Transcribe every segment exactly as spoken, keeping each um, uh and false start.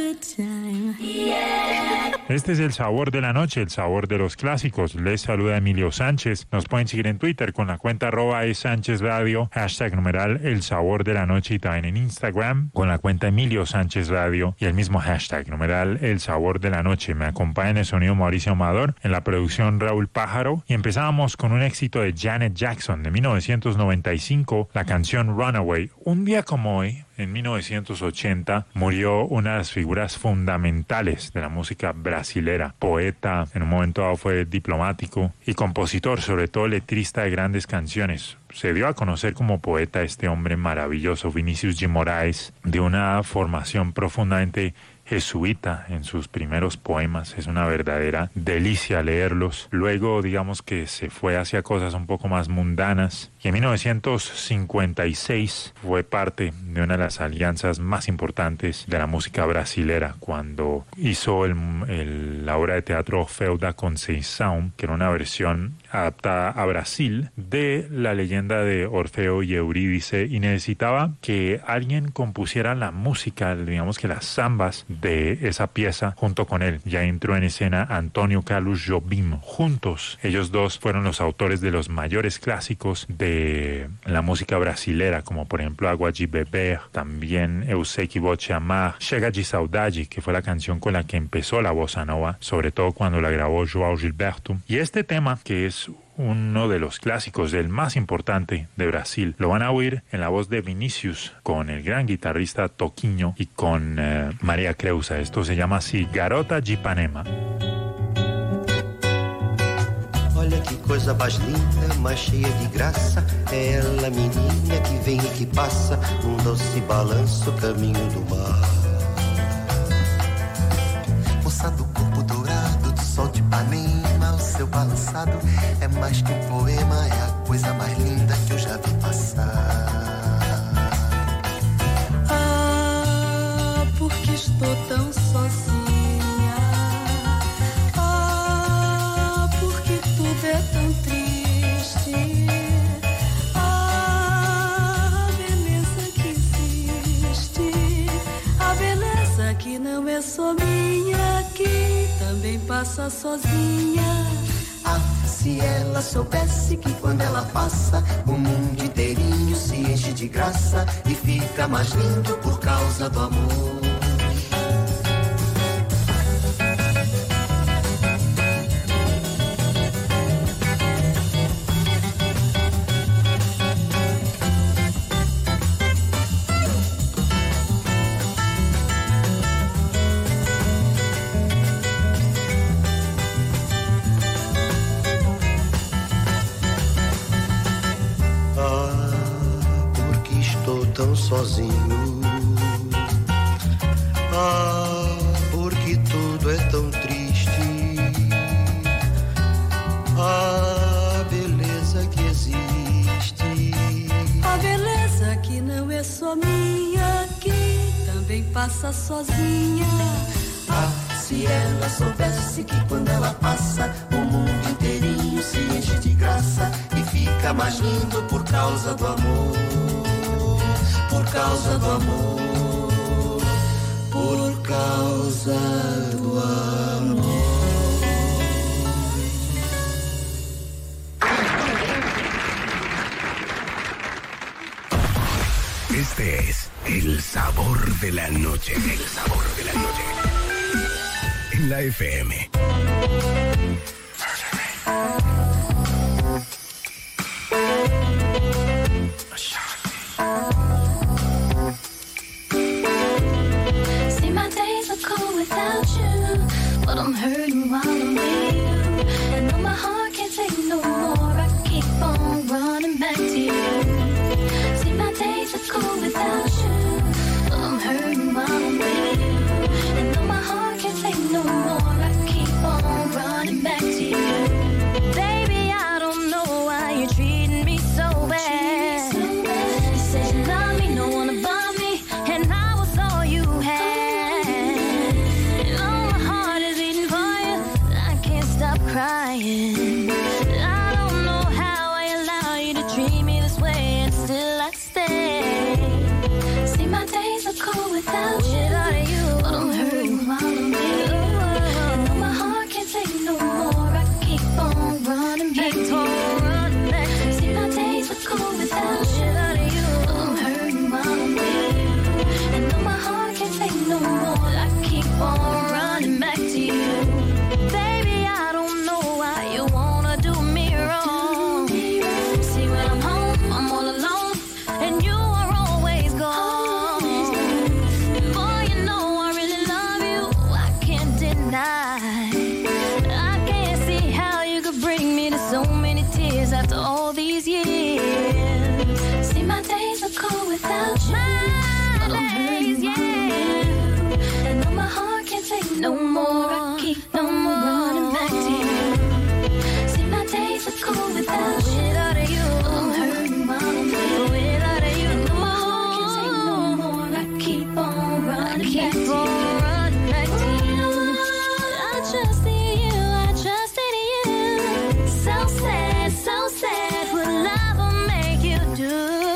Este es el sabor de la noche, el sabor de los clásicos. Les saluda Emilio Sánchez. Nos pueden seguir en Twitter con la cuenta arroba es Sánchez Radio, hashtag numeral el sabor de la noche, y también en Instagram con la cuenta Emilio Sánchez Radio y el mismo hashtag numeral el sabor de la noche. Me acompaña en el sonido Mauricio Amador, en la producción Raúl Pájaro, y empezábamos con un éxito de Janet Jackson de mil novecientos noventa y cinco, la canción Runaway. Un día como hoy, en mil novecientos ochenta, murió una de las figuras fundamentales de la música brasilera, poeta, en un momento dado fue diplomático y compositor, sobre todo letrista de grandes canciones. Se dio a conocer como poeta este hombre maravilloso, Vinicius de Moraes, de una formación profundamente jesuita en sus primeros poemas. Es una verdadera delicia leerlos. Luego, digamos que se fue hacia cosas un poco más mundanas, y en mil novecientos cincuenta y seis fue parte de una de las alianzas más importantes de la música brasilera, cuando hizo el, el, la obra de teatro Orfeu da Conceição, que era una versión adaptada a Brasil de la leyenda de Orfeo y Eurídice, y necesitaba que alguien compusiera la música, digamos que las zambas de esa pieza junto con él. Ya entró en escena Antonio Carlos Jobim. Juntos, ellos dos fueron los autores de los mayores clásicos de la música brasilera, como por ejemplo Água de Beber, también Eu Sei Que Vou Te Amar, Chega de Saudade, que fue la canción con la que empezó la bossa nova, sobre todo cuando la grabó João Gilberto. Y este tema, que es uno de los clásicos, del más importante de Brasil, lo van a oír en la voz de Vinicius, con el gran guitarrista Toquinho y con eh, María Creusa. Esto se llama así, Garota de Ipanema. Olha que coisa mais linda, mais cheia de graça, é ela menina que vem e que passa, um doce balanço caminho do mar. Moça do corpo dourado, do sol de Ipanema, o seu balançado é mais que um poema, é a coisa mais linda que eu já vi passar. Ah, porque estou tão sozinha. Ah, porque tudo é tão triste. Ah, a beleza que existe, a beleza que não é só minha, que também passa sozinha. Ah, se ela soubesse que quando ela passa, o mundo inteirinho se enche de graça e fica mais lindo por causa do amor. Sozinho. Ah, porque tudo é tão triste. A beleza que existe, a beleza que não é só minha, que também passa sozinha. Ah, se ela soubesse que quando ela passa, o mundo inteirinho se enche de graça e fica mais lindo por causa do amor. Por causa do amor, por causa do amor. Este es el sabor de la noche, el sabor de la noche. En la F M. I'm hurting while I'm with you, and though my heart can't take no more, I keep on running back to you. See, my days are cool without you, but I'm hurting while I'm with you, and though my heart can't take no more, I keep on running back to you. Baby, I don't know why you're treating me so bad. You said you love me, no one above me, and I was all you had. And all my heart is beating for you, keep on running back to you. Baby, I don't know why you wanna do me wrong. See, when I'm home, I'm all alone, and you are always gone. Boy, you know I really love you, I can't deny. I can't see how you could bring me to so many tears after all these years. See, my days are cold without you. My days, yeah. And though my heart can't take no more, I keep no more running back to you. See, my days are cold without you. Without you, I'm hurting while I'm here. Without you, and though my heart can't take no more, I keep on running back to you. Running back to you. I trust in you, I trust in you. So sad, so sad, what love will make you do.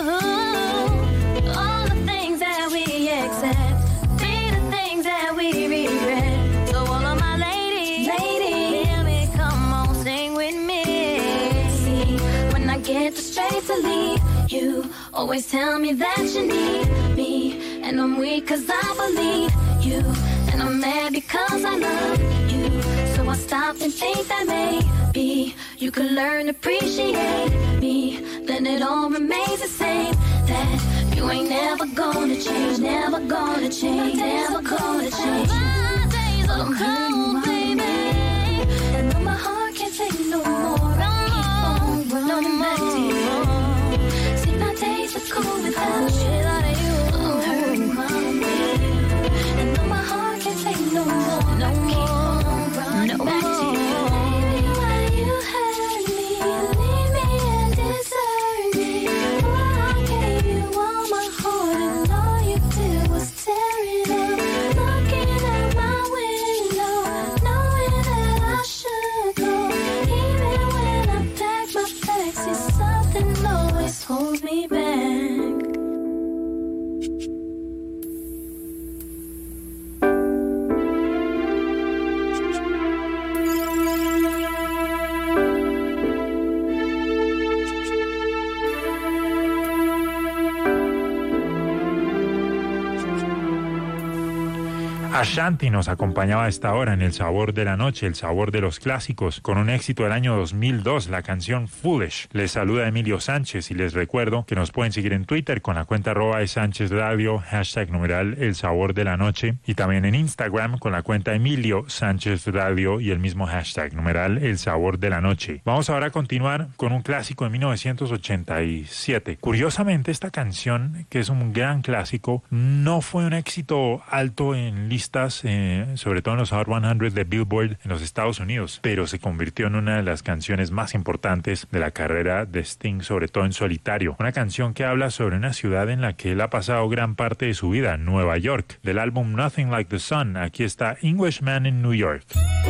All the things that we accept, be the things that we regret. So all of my ladies, ladies, hear me, come on, sing with me. See, when I get the strength to leave, you always tell me that you need me. And I'm weak cause I believe you, and I'm mad because I love you. So I stop and think that maybe you could learn to appreciate me. Then it all remains the same, that you ain't never gonna change, never gonna change, never gonna change. My days are cold, baby, and though my heart can't take no more, I keep on running back to you. See, my days are cold without you. I'm hurting while I'm with you, and though my heart can't take no more, no more, running back to you. Baby, why you hurt me, leave me and desert me? Why I gave you all my heart and all you did was tear it up. Looking out my window, knowing that I should go. Even when I pack my bags, see, something always holds me back. Ashanti nos acompañaba a esta hora en El Sabor de la Noche, el sabor de los clásicos, con un éxito del año dos mil dos, la canción Foolish. Les saluda Emilio Sánchez y les recuerdo que nos pueden seguir en Twitter con la cuenta arroba de Sánchez Radio, hashtag numeral El Sabor de la Noche, y también en Instagram con la cuenta Emilio Sánchez Radio y el mismo hashtag numeral El Sabor de la Noche. Vamos ahora a continuar con un clásico de mil novecientos ochenta y siete. Curiosamente, esta canción, que es un gran clásico, no fue un éxito alto en listas, eh, sobre todo en los Hot cien de Billboard en los Estados Unidos, pero se convirtió en una de las canciones más importantes de la carrera de Sting, sobre todo en solitario. Una canción que habla sobre una ciudad en la que él ha pasado gran parte de su vida, Nueva York. Del álbum Nothing Like the Sun, aquí está Englishman in New York.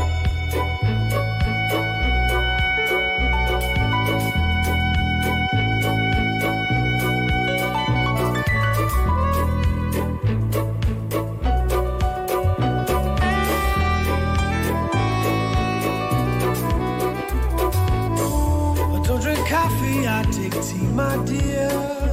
Coffee, I take tea, my dear.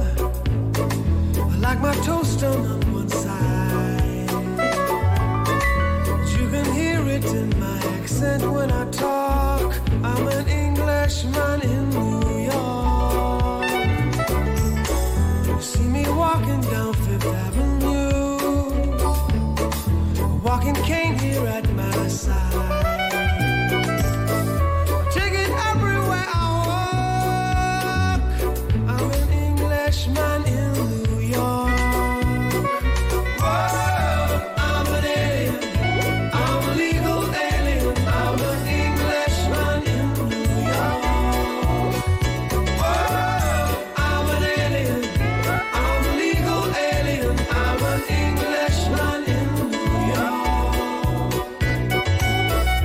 I like my toast on one side. But you can hear it in my accent when I talk. I'm an Englishman in New York. You see me walking down Fifth Avenue, a walking cane here at my side. Man in New York. Whoa, I'm an alien. I'm a legal alien. I'm an Englishman in New York. Whoa, I'm an alien. I'm a legal alien. I'm an Englishman in New York.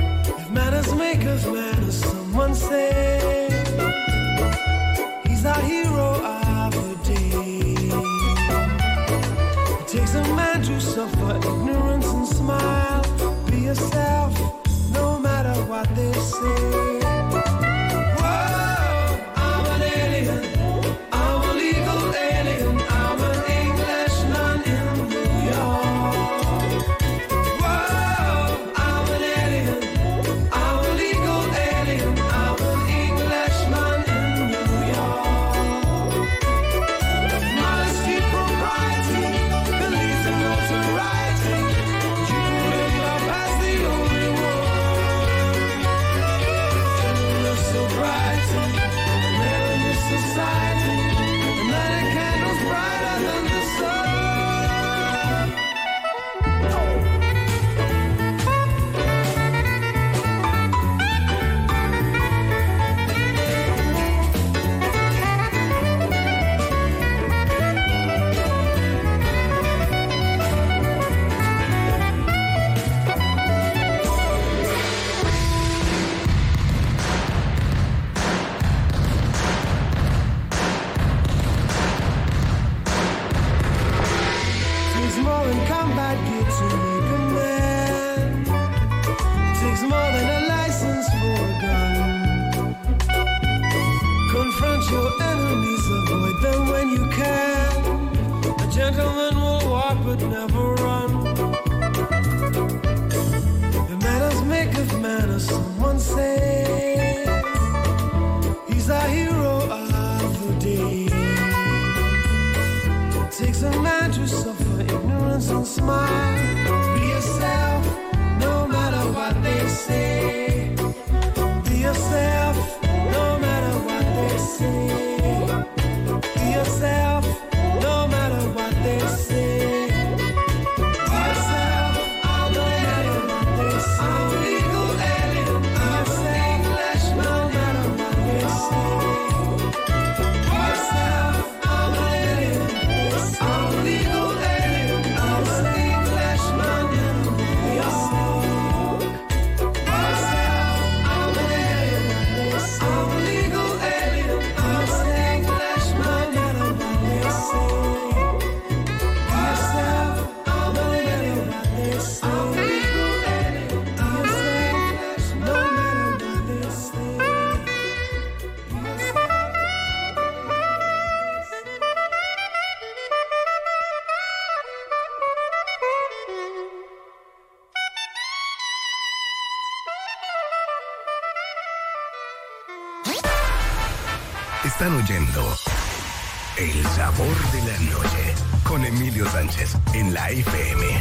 Están oyendo El Sabor de la Noche con Emilio Sánchez en la F M.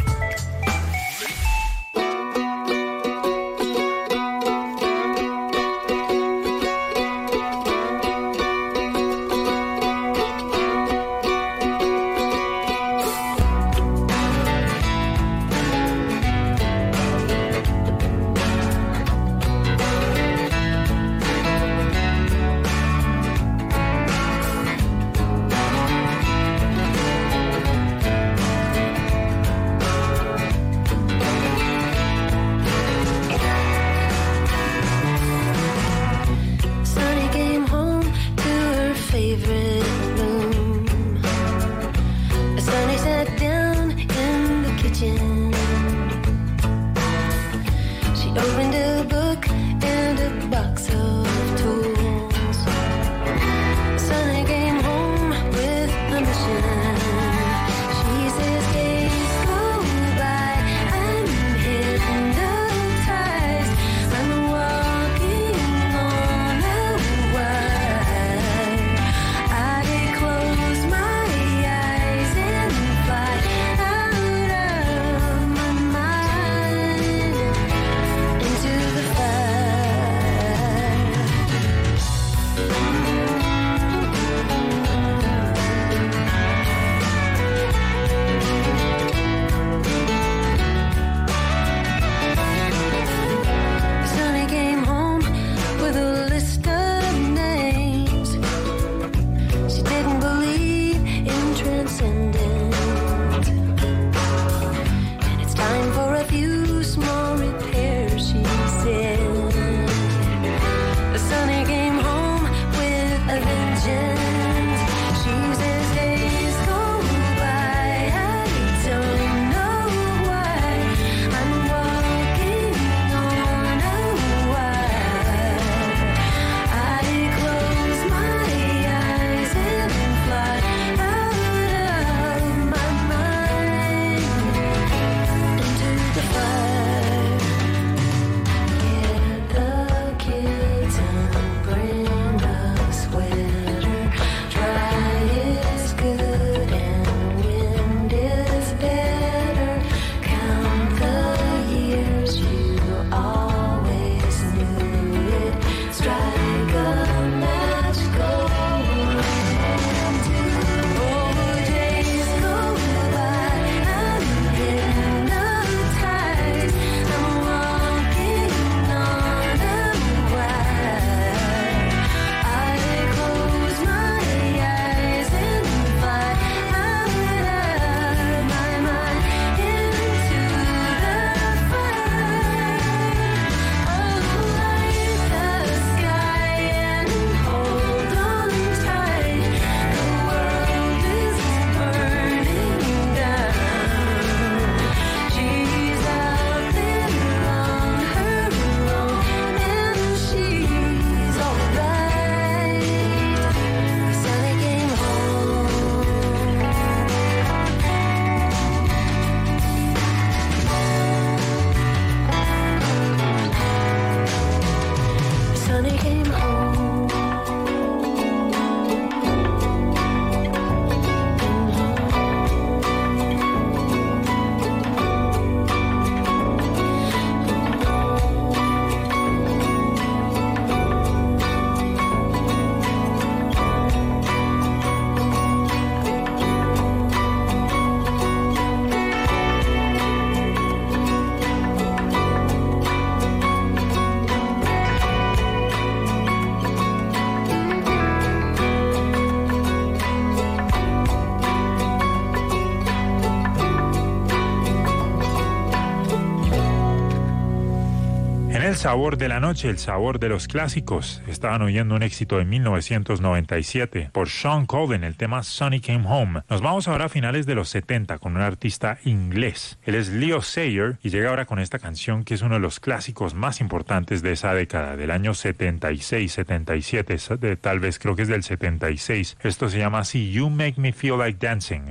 El sabor de la noche, el sabor de los clásicos. Estaban oyendo un éxito de mil novecientos noventa y siete por Sean Colvin, el tema Sonny Came Home. Nos vamos ahora a finales de los setenta con un artista inglés. Él es Leo Sayer y llega ahora con esta canción que es uno de los clásicos más importantes de esa década, del año setenta y seis, setenta y siete, de, tal vez creo que es del setenta y seis. Esto se llama así, You Make Me Feel Like Dancing.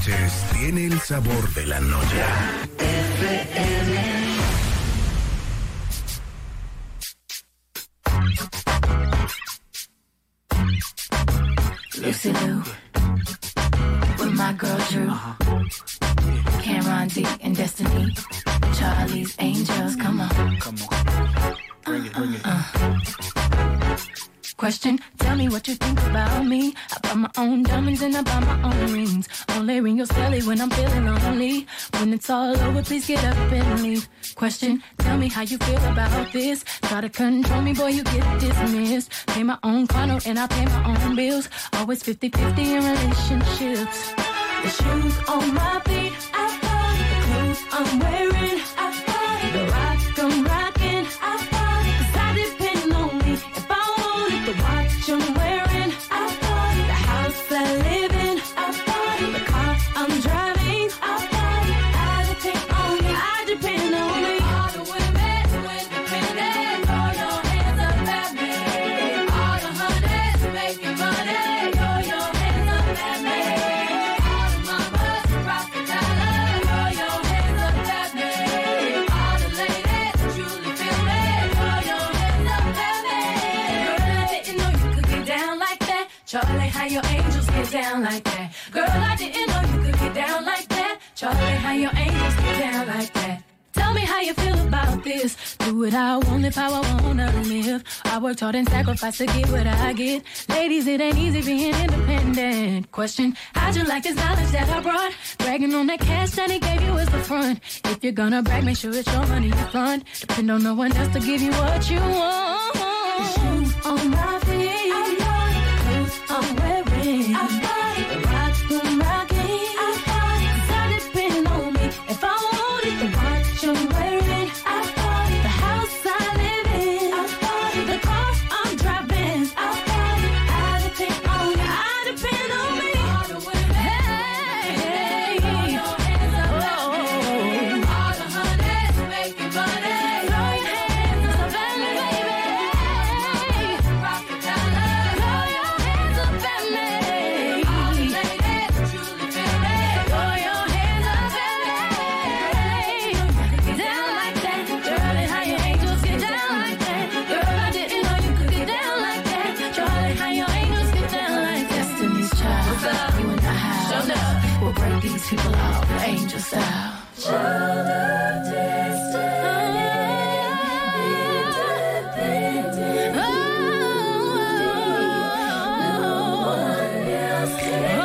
Sánchez tiene el sabor de la noche. F M. Lucy Lou, with my girl Drew, Cameron D and Destiny, Charlie's Angels, come on. Come on, bring it, bring it. Uh, uh. Question, tell me what you think about me. I buy my own diamonds and I buy my own rings. Only ring your celly when I'm feeling lonely. When it's all over, please get up and leave. Question, tell me how you feel about this. Try to control me, boy, you get dismissed. Pay my own condo and I pay my own bills. Always fifty-fifty in relationships. The shoes on my feet, I buy. The clothes I'm wearing, I buy. The rock I'm rocking, I buy. Cause I depend on me. If I want it, the watch I'm wearing, I buy. The house I live in, I buy. The car I'm driving, I buy. I depend on me, I depend on me. All the women who independent, throw your hands up at me. All the hunters making money, throw your hands up at me. All the mamas who rock the dollar, throw your hands up at me. All the ladies who truly feel me, throw your hands up at me. Girl, I didn't know you could get down like that. Charlie, how your angels get down like that. Girl, I didn't know you could get down like that. Charlie, how your angels get down like that. Tell me how you feel about this. Do what I want, live how I wanna live. I worked hard and sacrificed to get what I get. Ladies, it ain't easy being independent. Question, how'd you like this knowledge that I brought? Bragging on that cash that he gave you is the front. If you're gonna brag, make sure it's your money you fund. Depend on no one else to give you what you want. The shoes on my feet, I buy. The clothes I'm wearing, I buy. The rock I'm rocking, I buy. Cause I depend on me. If I want it, the watch I'm wearing, I buy. The house I live in, I buy. The car I'm driving, I buy. I depend on me, I depend on me. All the women, hey, throw your hands up at me. All the hunters making money, throw your hands up at me, baby. Rock the dollar, throw your hands up at me. All the ladies who truly feel me, throw your hands up at me. Get down like that, Charlie, how your angels get down like that. Girl, I didn't know you could get down like that. Charlie, how your angels get down like that. Destiny's Child, you and I have. We'll break these people out, angel style. Child of destiny, independent. No one else can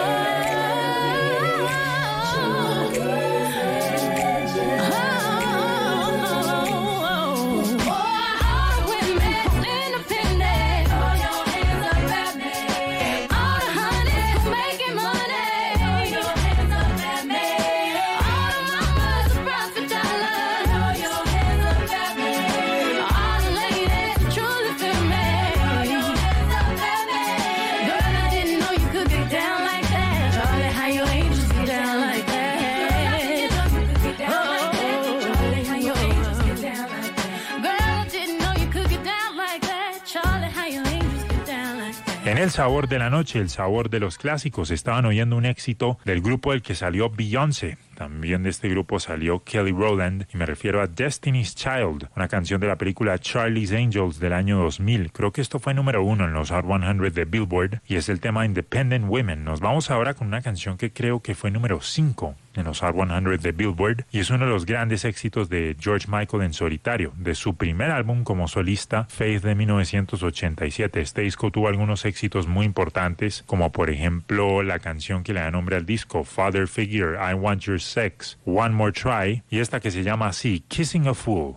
En el sabor de la noche, el sabor de los clásicos, estaban oyendo un éxito del grupo del que salió Beyoncé. También de este grupo salió Kelly Rowland, y me refiero a Destiny's Child, una canción de la película Charlie's Angels del año dos mil. Creo que esto fue número uno en los Hot cien de Billboard, y es el tema Independent Women. Nos vamos ahora con una canción que creo que fue número cinco en los Hot cien de Billboard, y es uno de los grandes éxitos de George Michael en solitario, de su primer álbum como solista, Faith, de mil novecientos ochenta y siete. Este disco tuvo algunos éxitos muy importantes, como por ejemplo la canción que le da nombre al disco, Father Figure, I Want Your Sex, One More Try, y esta que se llama así, Kissing a Fool.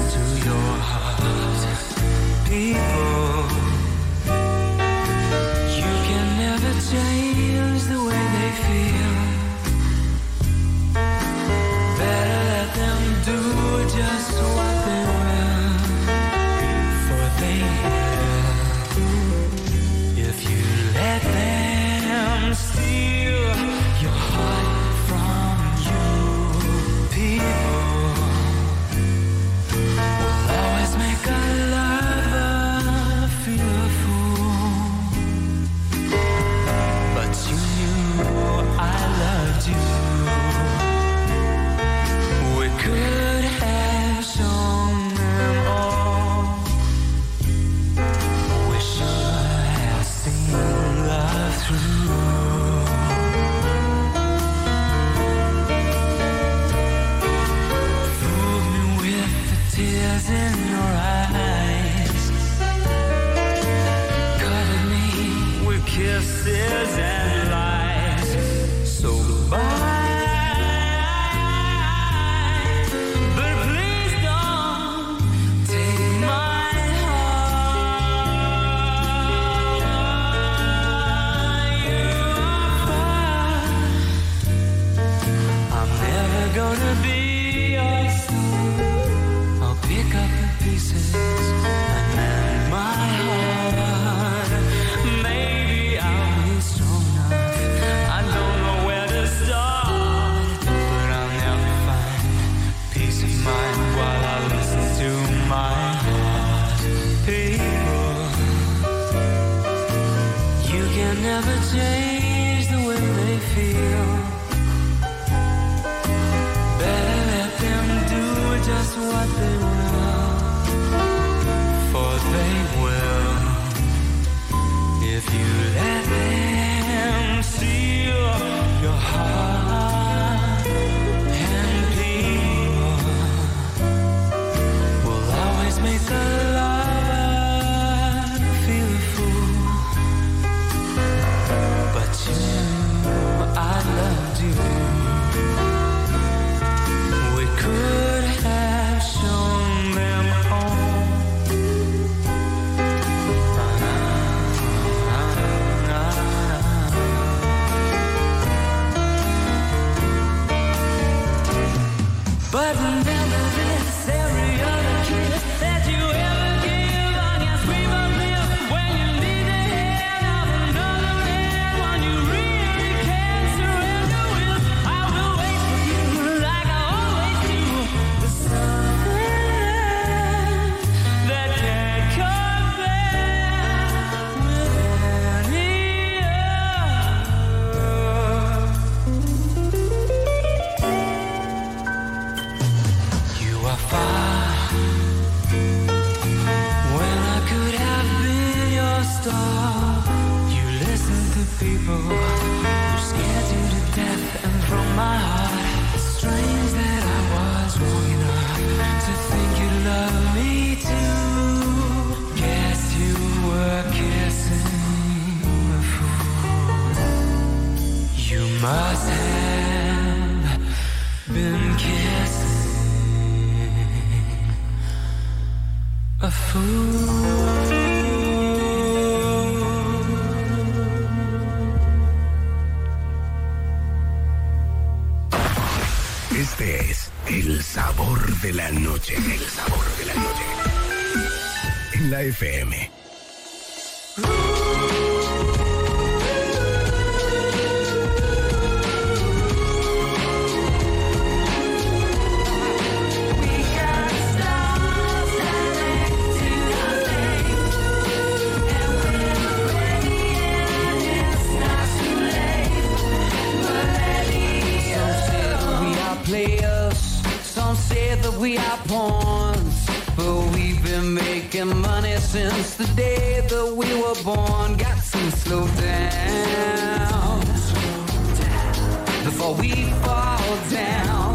People them steal your heart from you. People will always make a lover feel a fool, but you knew I loved you. We could have shown them all. We should have seen love through. Fooled me with the tears in your eyes, covered me with kisses and lies. So goodbye. Gonna be your son. I'll pick up the pieces and mend my heart. Maybe I'll be strong enough. I don't know where to start, but I'll never find peace of mind while I listen to my heart. People, you can never change the way they feel. Just what they will, for they will, if you let them steal your heart. And people will always make a lover feel a fool, but you knew I loved you. We could have shown them all. But remember this, every other kiss that you ever give, I guess we both live when you leave the head of another man. When you really can't surrender with, I will wait for you like I always do. The something that can't compare with any other. You are far when I could have been your star. You listen to people who scared you to death, and from my heart, it's strange that I was wrong enough to think you'd love me too. Guess you were kissing a fool. You must have been kissing a fool. Este es el sabor de la noche. El sabor de la noche. En la F M. Players, some say that we are pawns, but we've been making money since the day that we were born. Got to slow down before we fall down.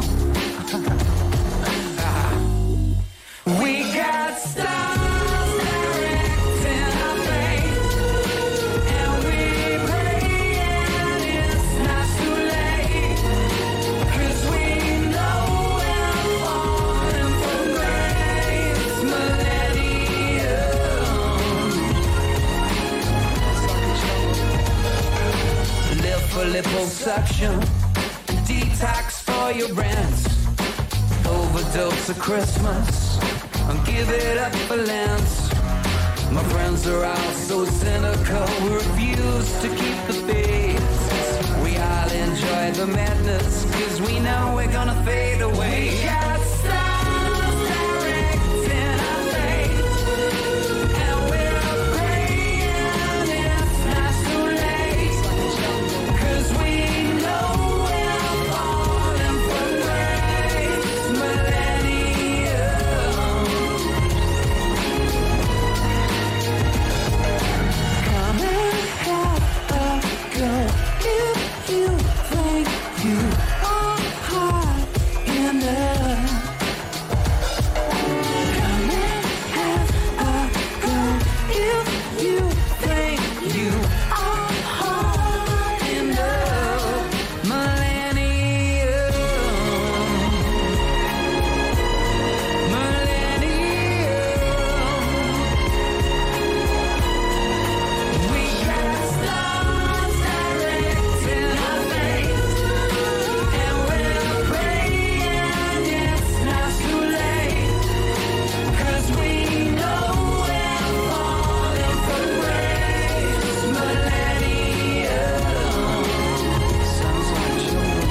We got stars directing our fate, and we pray and it's not too late, 'cause we know we're falling from grace millennium. Live for liposuction, detox for your rent, overdose of Christmas, and give it up for Lent. My friends are all so cynical, we refuse to keep the faith. the madness, cause we know we're gonna fade away. We got stars directing our fate, and we're praying it's not too late, cause we know we're falling from grace. Millennium, come and have a go if you think you are hot enough. Come and have a go if you think you are hot enough. Millennium, millennium. We got stars directing our fate, and we're praying it's not too late, cause we know we're falling from grace. Millennium. Sounds like children.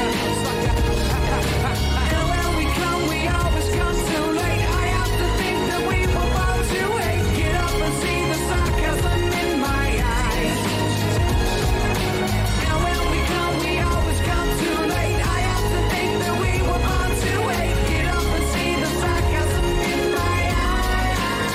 And when we come, we always come too late. I have to think that we were born to hate. Get up and see the sarcasm in my eyes. And when we come, we always come too late. I have to think that we were born to hate. Get up and see the sarcasm in my eyes.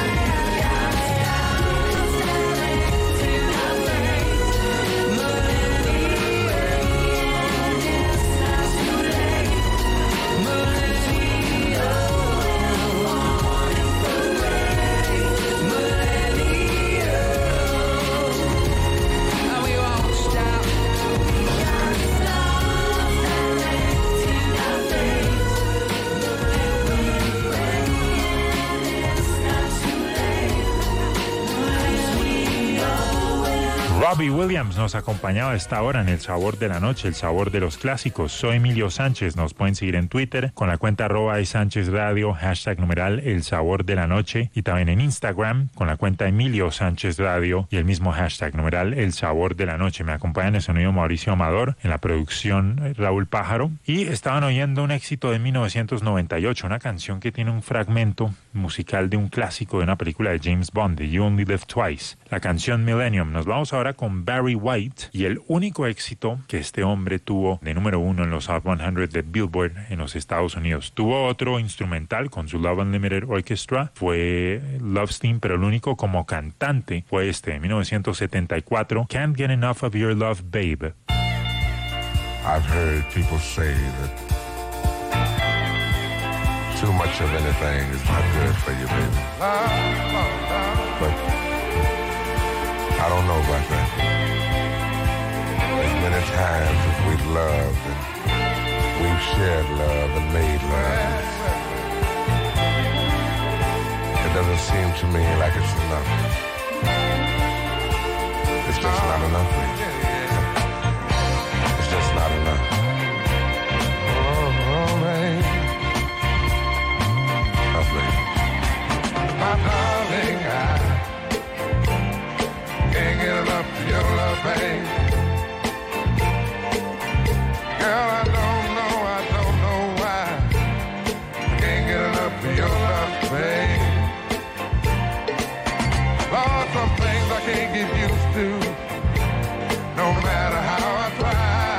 Directing our fate. Millennium, it's not too late. Millennium, falling from grace. Millennium, and we won't stop. We got stars directing our fate, and we're praying it's not too late, 'cause we know we're Robbie Williams nos acompañaba a esta hora en El Sabor de la Noche, el sabor de los clásicos. Soy Emilio Sánchez, nos pueden seguir en Twitter con la cuenta arroba de Sánchez Radio, hashtag numeral El Sabor de la Noche, y también en Instagram con la cuenta Emilio Sánchez Radio y el mismo hashtag numeral El Sabor de la Noche. Me acompaña en el sonido Mauricio Amador, en la producción eh, Raúl Pájaro, y estaban oyendo un éxito de mil novecientos noventa y ocho, una canción que tiene un fragmento musical de un clásico de una película de James Bond, de You Only Live Twice, la canción Millennium. Nos vamos ahora con Barry White y el único éxito que este hombre tuvo de número uno en los Hot cien de Billboard en los Estados Unidos. Tuvo otro instrumental con su Love Unlimited Orchestra, fue Love Steam, pero el único como cantante fue este, de mil novecientos setenta y cuatro, Can't Get Enough of Your Love, Babe. I've heard people say that too much of anything is not good for you, baby. But I don't know about that. As many times as we've loved and we've shared love and made love, it doesn't seem to me like it's enough. It's just not enough, baby. It's just not enough. Oh, oh man. Oh, baby. My darling, I can't get enough of your love, babe. Girl, I don't know, I don't know why I can't get enough of your love, babe. Lord, some things I can't get used to, no matter how I try.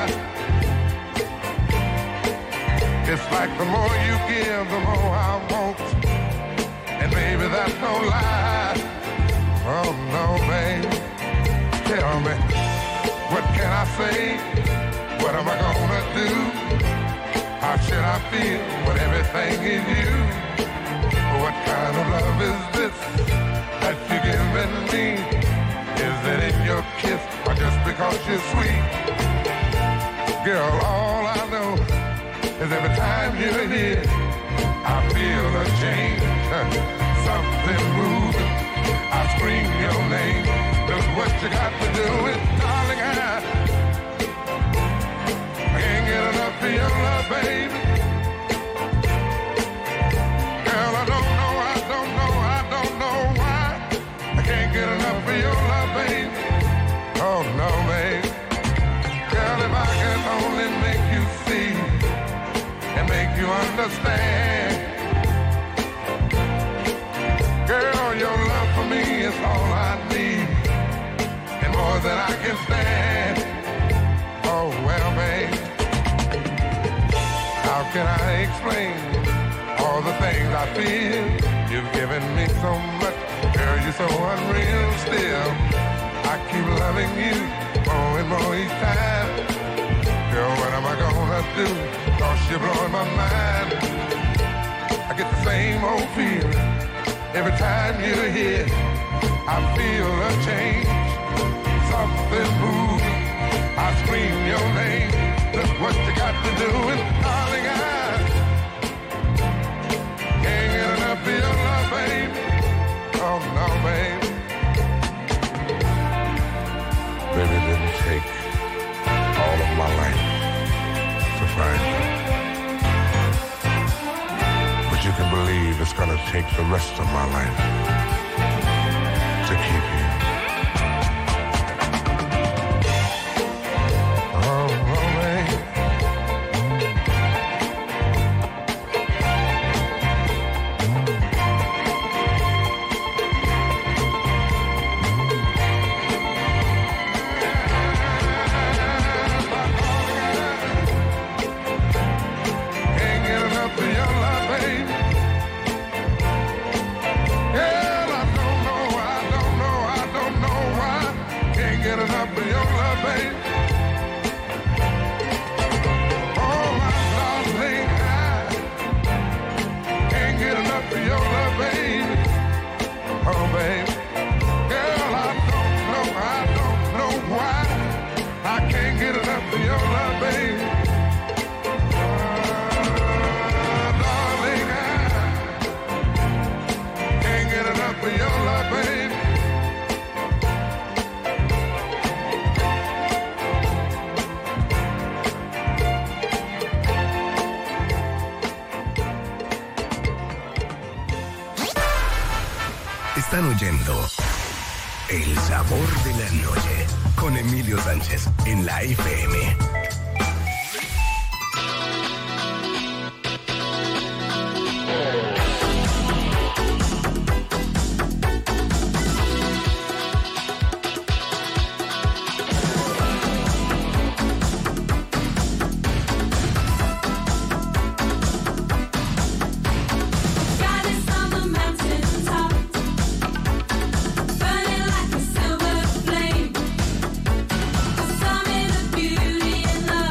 It's like the more you give, the more I want, and baby, that's no lie. Oh no, babe. Tell me, what can I say? What am I gonna do? How should I feel when everything is you? What kind of love is this that you're giving me? Is it in your kiss or just because you're sweet? Girl, all I know is every time you're here, I feel a change, something moving. I scream your name. Look what you got to do is, darling, I, I can't get enough of your love, baby. Girl, I don't know, I don't know, I don't know why I can't get enough of your love, baby. Oh no, baby. Girl, if I could only know can I explain all the things I feel? You've given me so much, girl, you're so unreal still. I keep loving you more and more each time. Girl, what am I gonna do? Cause you're blowing my mind. I get the same old feeling every time you're here. I feel a change, something moving. I scream your name. Look what you got to do, and darling, I can't get enough of your love, babe. Oh no, babe. Baby, it didn't take all of my life to find you, but you can believe it's gonna take the rest of my life to keep you. Están oyendo El Sabor de la Noche con Emilio Sánchez en la F M. Beauty and love.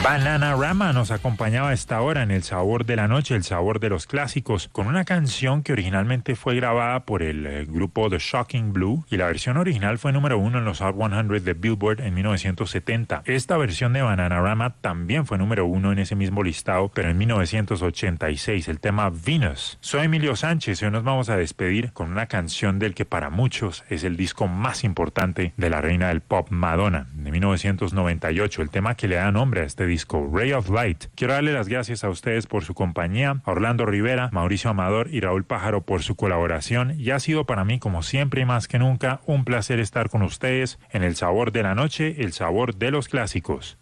Bananarama nos acompañaba a esta hora en El Sabor de la Noche, el sabor de los clásicos, con una canción que originalmente fue grabada por el eh, grupo The Shocking Blue y la versión original fue número uno en los Hot cien de Billboard en mil novecientos setenta. Esta versión de Bananarama también fue número uno en ese mismo listado, pero en mil novecientos ochenta y seis, el tema Venus. Soy Emilio Sánchez y hoy nos vamos a despedir con una canción del que para muchos es el disco más importante de la reina del pop, Madonna, de mil novecientos noventa y ocho, el tema que le da nombre a este disco. Disco, Ray of Light. Quiero darle las gracias a ustedes por su compañía, a Orlando Rivera, Mauricio Amador y Raúl Pájaro por su colaboración, y ha sido para mí, como siempre y más que nunca, un placer estar con ustedes en El Sabor de la Noche, el sabor de los clásicos.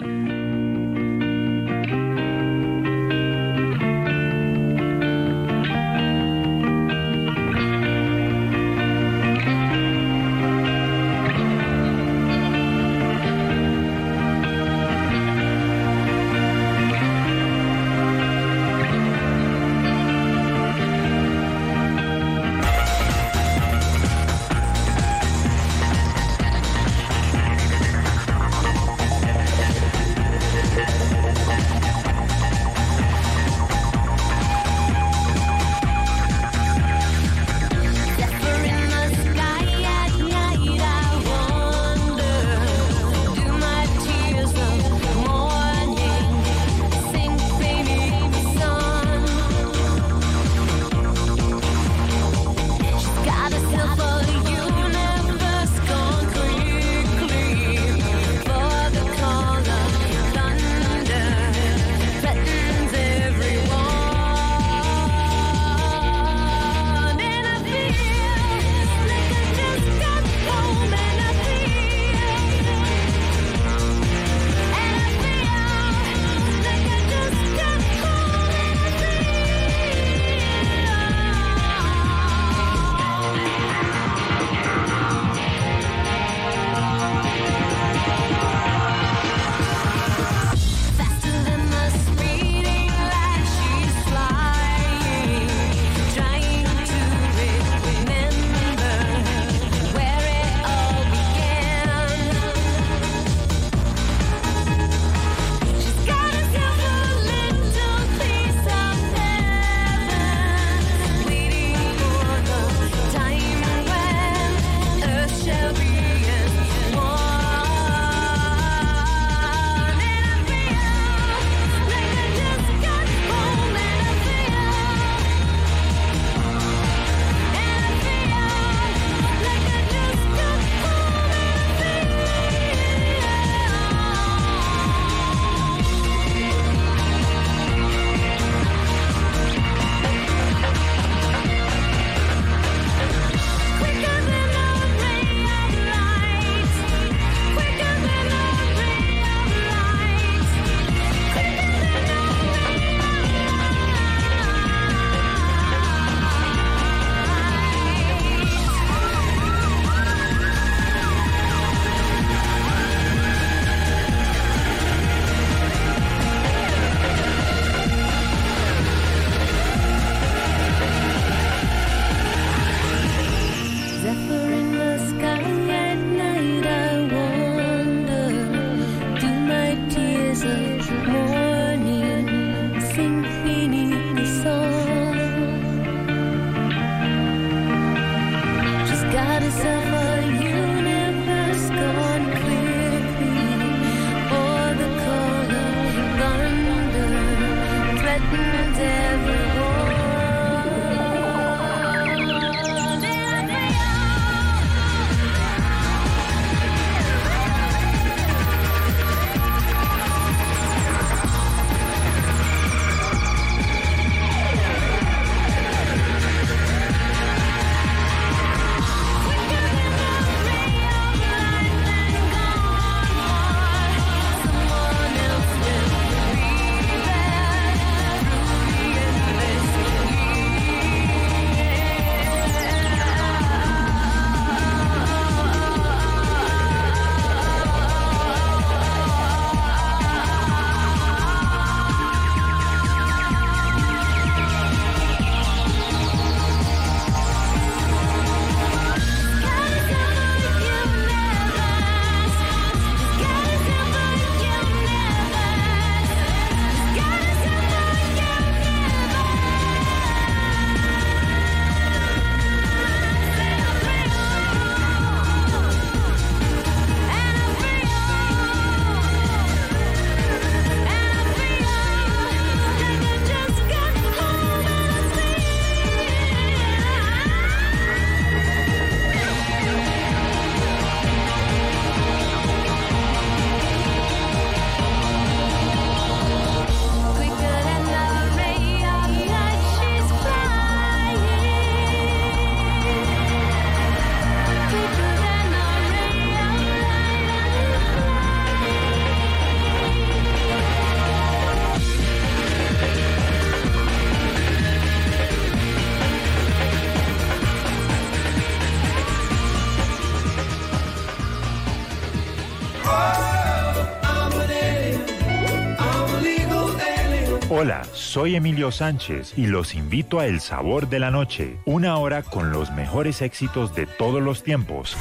Hola, soy Emilio Sánchez y los invito a El Sabor de la Noche, una hora con los mejores éxitos de todos los tiempos.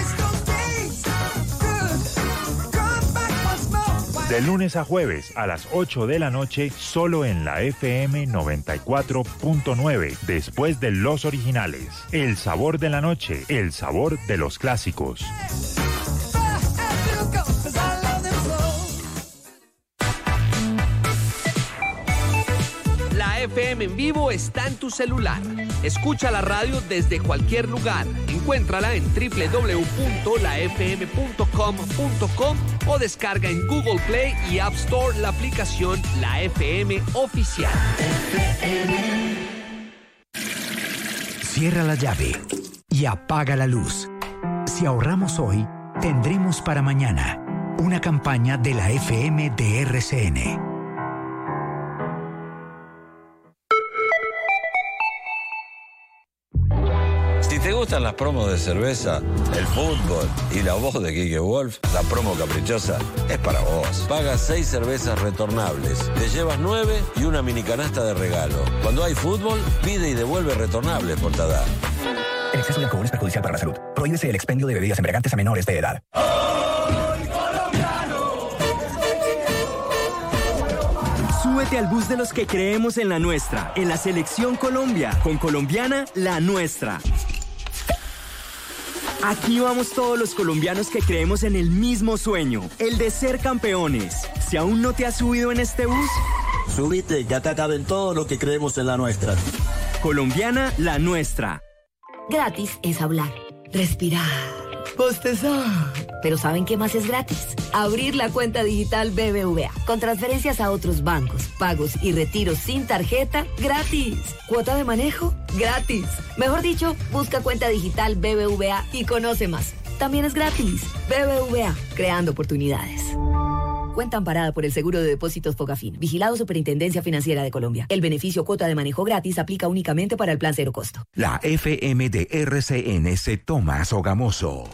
De lunes a jueves a las ocho de la noche, solo en la F M noventa y cuatro punto nueve, después de los originales. El Sabor de la Noche, el sabor de los clásicos. La F M en vivo está en tu celular. Escucha la radio desde cualquier lugar. Encuéntrala en doble u doble u doble u punto la f m punto com punto com o descarga en Google Play y App Store la aplicación La F M Oficial. Cierra la llave y apaga la luz. Si ahorramos hoy, tendremos para mañana. Una campaña de la F M de R C N. Si te gustan las promos de cerveza, el fútbol y la voz de Quique Wolf, la promo caprichosa es para vos. Pagas seis cervezas retornables, te llevas nueve y una mini canasta de regalo. Cuando hay fútbol, pide y devuelve retornables por Tadá. El exceso de alcohol es perjudicial para la salud. Prohíbese el expendio de bebidas embriagantes a menores de edad. Súbete al bus de los que creemos en la nuestra, en la Selección Colombia, con Colombiana, la nuestra. Aquí vamos todos los colombianos que creemos en el mismo sueño, el de ser campeones. Si aún no te has subido en este bus, súbete, ya te caben todos los que creemos en la nuestra. Colombiana, la nuestra. Gratis es hablar, respirar, bostezar. Pero ¿saben qué más es gratis? Abrir la cuenta digital B B V A. Con transferencias a otros bancos, pagos y retiros sin tarjeta, gratis. ¿Cuota de manejo? Gratis. Mejor dicho, busca cuenta digital B B V A y conoce más. También es gratis. B B V A, creando oportunidades. Cuenta amparada por el Seguro de Depósitos Fogafín. Vigilado Superintendencia Financiera de Colombia. El beneficio cuota de manejo gratis aplica únicamente para el plan cero costo. La F M de R C N se toma a Sogamoso.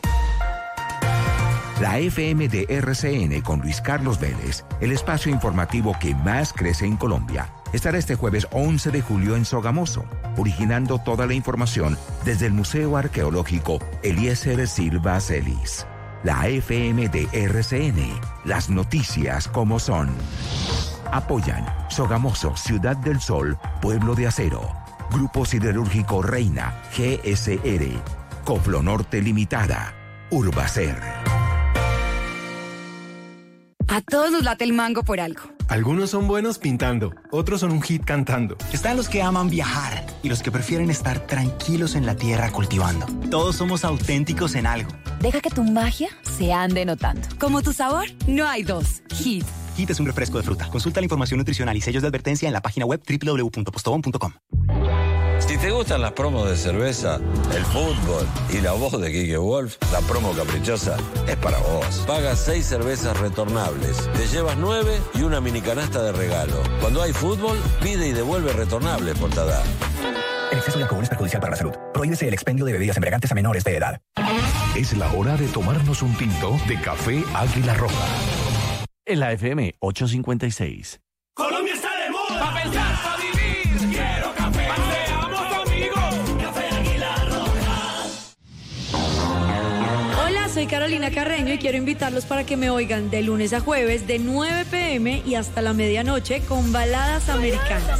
La F M de R C N con Luis Carlos Vélez, el espacio informativo que más crece en Colombia, estará este jueves once de julio en Sogamoso, originando toda la información desde el Museo Arqueológico Eliezer Silva Celis. La F M de R C N, las noticias como son. Apoyan Sogamoso, Ciudad del Sol, Pueblo de Acero, Grupo Siderúrgico Reina, G S R, Coflo Norte Limitada, Urbacer. A todos nos late el mango por algo. Algunos son buenos pintando, otros son un hit cantando. Están los que aman viajar y los que prefieren estar tranquilos en la tierra cultivando. Todos somos auténticos en algo. Deja que tu magia se ande notando. Como tu sabor, no hay dos. Hit. Hit es un refresco de fruta. Consulta la información nutricional y sellos de advertencia en la página web doble u doble u doble u punto postobón punto com. Si te gustan las promos de cerveza, el fútbol y la voz de Quique Wolf, la promo caprichosa es para vos. Pagas seis cervezas retornables, te llevas nueve y una mini canasta de regalo. Cuando hay fútbol, pide y devuelve retornables por Tadá. El exceso de alcohol es perjudicial para la salud. Prohíbese el expendio de bebidas embriagantes a menores de edad. Es la hora de tomarnos un tinto de café Águila Roja. En la F M ochocientos cincuenta y seis. Colombia está de moda. Pa' pensar, pa' vivir. Quiero café. Paseamos amigos. Café Águila Roja. Hola, soy Carolina Carreño y quiero invitarlos para que me oigan de lunes a jueves de nueve p m y hasta la medianoche con baladas americanas.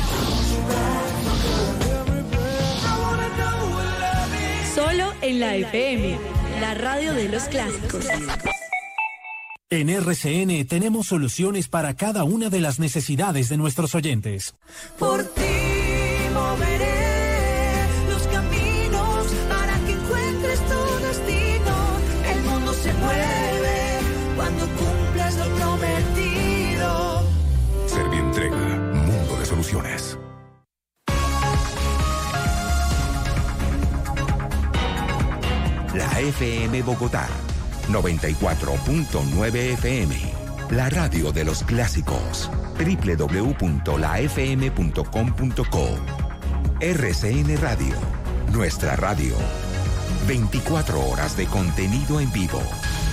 Solo en la F M, la radio de los clásicos. En R C N tenemos soluciones para cada una de las necesidades de nuestros oyentes. Por ti moveré los caminos para que encuentres tu destino. El mundo se mueve cuando cumplas lo prometido. Servientrega, mundo de soluciones. La F M Bogotá, noventa y cuatro punto nueve F M, la radio de los clásicos, doble u doble u doble u punto la f m punto com punto co. R C N Radio, nuestra radio, veinticuatro horas de contenido en vivo.